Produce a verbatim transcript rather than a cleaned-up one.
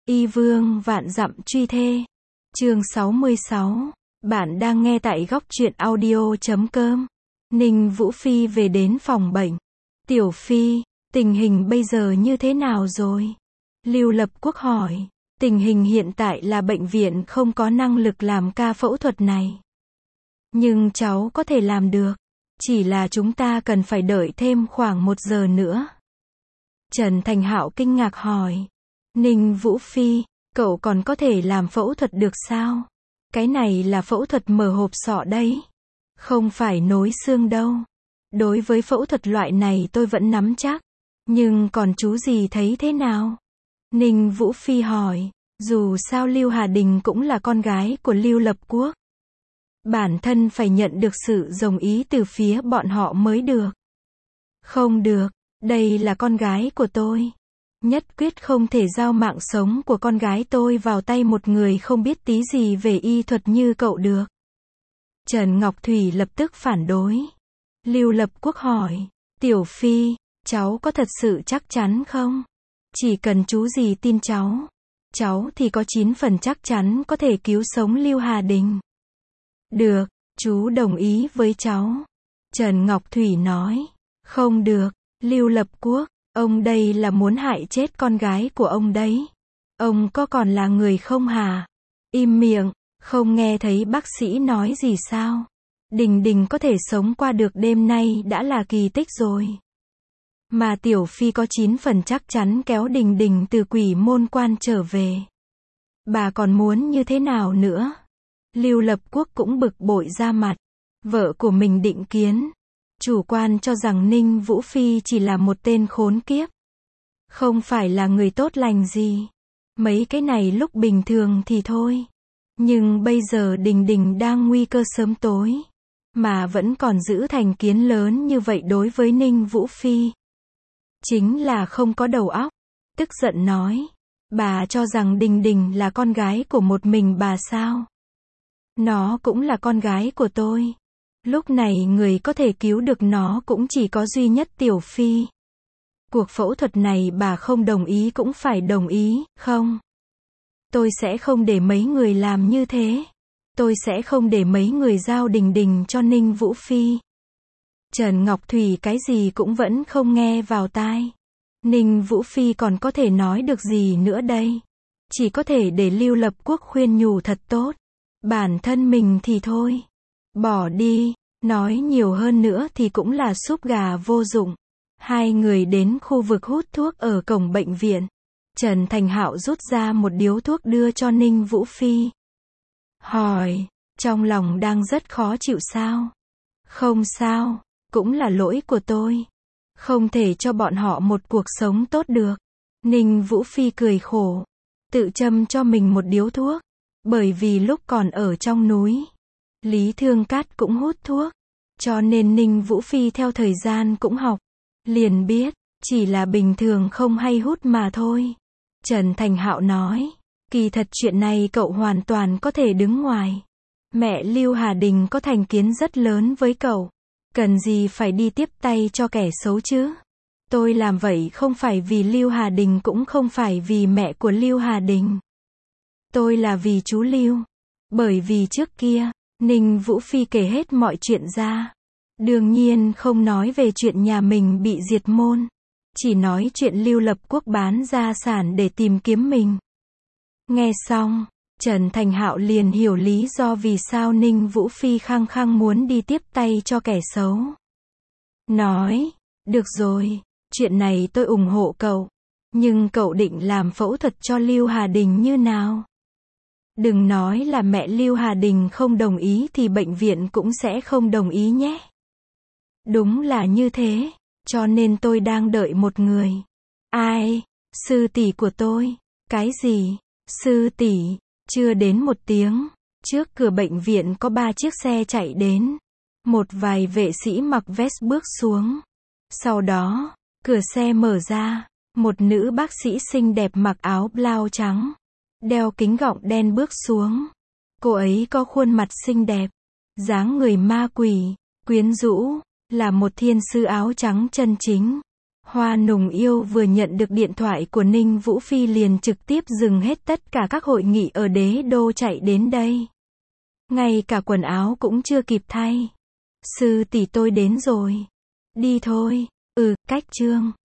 Y vương vạn dặm truy thê. Chương sáu mươi sáu. Bạn đang nghe tại góc truyện audio chấm com. Ninh Vũ Phi về đến phòng bệnh. Tiểu Phi, tình hình bây giờ như thế nào rồi? Lưu Lập Quốc hỏi. Tình hình hiện tại là bệnh viện không có năng lực làm ca phẫu thuật này. Nhưng cháu có thể làm được. Chỉ là chúng ta cần phải đợi thêm khoảng một giờ nữa. Trần Thành Hạo kinh ngạc hỏi. Ninh Vũ Phi, cậu còn có thể làm phẫu thuật được sao? Cái này là phẫu thuật mở hộp sọ đấy. Không phải nối xương đâu. Đối với phẫu thuật loại này tôi vẫn nắm chắc. Nhưng còn chú gì thấy thế nào? Ninh Vũ Phi hỏi. Dù sao Lưu Hà Đình cũng là con gái của Lưu Lập Quốc. Bản thân phải nhận được sự đồng ý từ phía bọn họ mới được. Không được, đây là con gái của tôi. Nhất quyết không thể giao mạng sống của con gái tôi vào tay một người không biết tí gì về y thuật như cậu được. Trần Ngọc Thủy lập tức phản đối. Lưu Lập Quốc hỏi, Tiểu Phi, cháu có thật sự chắc chắn không? Chỉ cần chú gì tin cháu, cháu thì có chín phần chắc chắn có thể cứu sống Lưu Hà Đình. Được, chú đồng ý với cháu. Trần Ngọc Thủy nói. Không được, Lưu Lập Quốc, ông đây là muốn hại chết con gái của ông đấy. Ông có còn là người không hả? Im miệng, không nghe thấy bác sĩ nói gì sao? Đình Đình có thể sống qua được đêm nay đã là kỳ tích rồi. Mà Tiểu Phi có chín phần chắc chắn kéo Đình Đình từ quỷ môn quan trở về. Bà còn muốn như thế nào nữa? Lưu Lập Quốc cũng bực bội ra mặt. Vợ của mình định kiến. Chủ quan cho rằng Ninh Vũ Phi chỉ là một tên khốn kiếp. Không phải là người tốt lành gì. Mấy cái này lúc bình thường thì thôi. Nhưng bây giờ Đình Đình đang nguy cơ sớm tối. Mà vẫn còn giữ thành kiến lớn như vậy đối với Ninh Vũ Phi. Chính là không có đầu óc. Tức giận nói. Bà cho rằng Đình Đình là con gái của một mình bà sao? Nó cũng là con gái của tôi. Lúc này người có thể cứu được nó cũng chỉ có duy nhất Tiểu Phi. Cuộc phẫu thuật này bà không đồng ý cũng phải đồng ý, không? Tôi sẽ không để mấy người làm như thế. Tôi sẽ không để mấy người giao Đình Đình cho Ninh Vũ Phi. Trần Ngọc Thủy cái gì cũng vẫn không nghe vào tai. Ninh Vũ Phi còn có thể nói được gì nữa đây? Chỉ có thể để Lưu Lập Quốc khuyên nhủ thật tốt. Bản thân mình thì thôi. Bỏ đi, nói nhiều hơn nữa thì cũng là súp gà vô dụng. Hai người đến khu vực hút thuốc ở cổng bệnh viện. Trần Thành Hạo rút ra một điếu thuốc đưa cho Ninh Vũ Phi. Hỏi, trong lòng đang rất khó chịu sao? Không sao, cũng là lỗi của tôi. Không thể cho bọn họ một cuộc sống tốt được. Ninh Vũ Phi cười khổ. Tự châm cho mình một điếu thuốc. Bởi vì lúc còn ở trong núi, Lý Thương Cát cũng hút thuốc. Cho nên Ninh Vũ Phi theo thời gian cũng học. Liền biết, chỉ là bình thường không hay hút mà thôi. Trần Thành Hạo nói, kỳ thật chuyện này cậu hoàn toàn có thể đứng ngoài. Mẹ Lưu Hà Đình có thành kiến rất lớn với cậu. Cần gì phải đi tiếp tay cho kẻ xấu chứ? Tôi làm vậy không phải vì Lưu Hà Đình cũng không phải vì mẹ của Lưu Hà Đình. Tôi là vì chú Lưu. Bởi vì trước kia, Ninh Vũ Phi kể hết mọi chuyện ra. Đương nhiên không nói về chuyện nhà mình bị diệt môn. Chỉ nói chuyện Lưu Lập Quốc bán gia sản để tìm kiếm mình. Nghe xong, Trần Thành Hạo liền hiểu lý do vì sao Ninh Vũ Phi khăng khăng muốn đi tiếp tay cho kẻ xấu. Nói, được rồi, chuyện này tôi ủng hộ cậu. Nhưng cậu định làm phẫu thuật cho Lưu Hà Đình như nào? Đừng nói là mẹ Lưu Hà Đình không đồng ý thì bệnh viện cũng sẽ không đồng ý nhé. Đúng là như thế, cho nên tôi đang đợi một người. Ai? Sư tỷ của tôi. Cái gì? Sư tỷ? Chưa đến một tiếng, trước cửa bệnh viện có ba chiếc xe chạy đến. Một vài vệ sĩ mặc vest bước xuống. Sau đó, cửa xe mở ra, một nữ bác sĩ xinh đẹp mặc áo blau trắng, đeo kính gọng đen bước xuống. Cô ấy có khuôn mặt xinh đẹp, dáng người ma quỷ, quyến rũ, là một thiên sư áo trắng chân chính. Hoa Nùng Yêu vừa nhận được điện thoại của Ninh Vũ Phi liền trực tiếp dừng hết tất cả các hội nghị ở đế đô chạy đến đây. Ngay cả quần áo cũng chưa kịp thay. Sư tỷ tôi đến rồi. Đi thôi. Ừ, cách chương.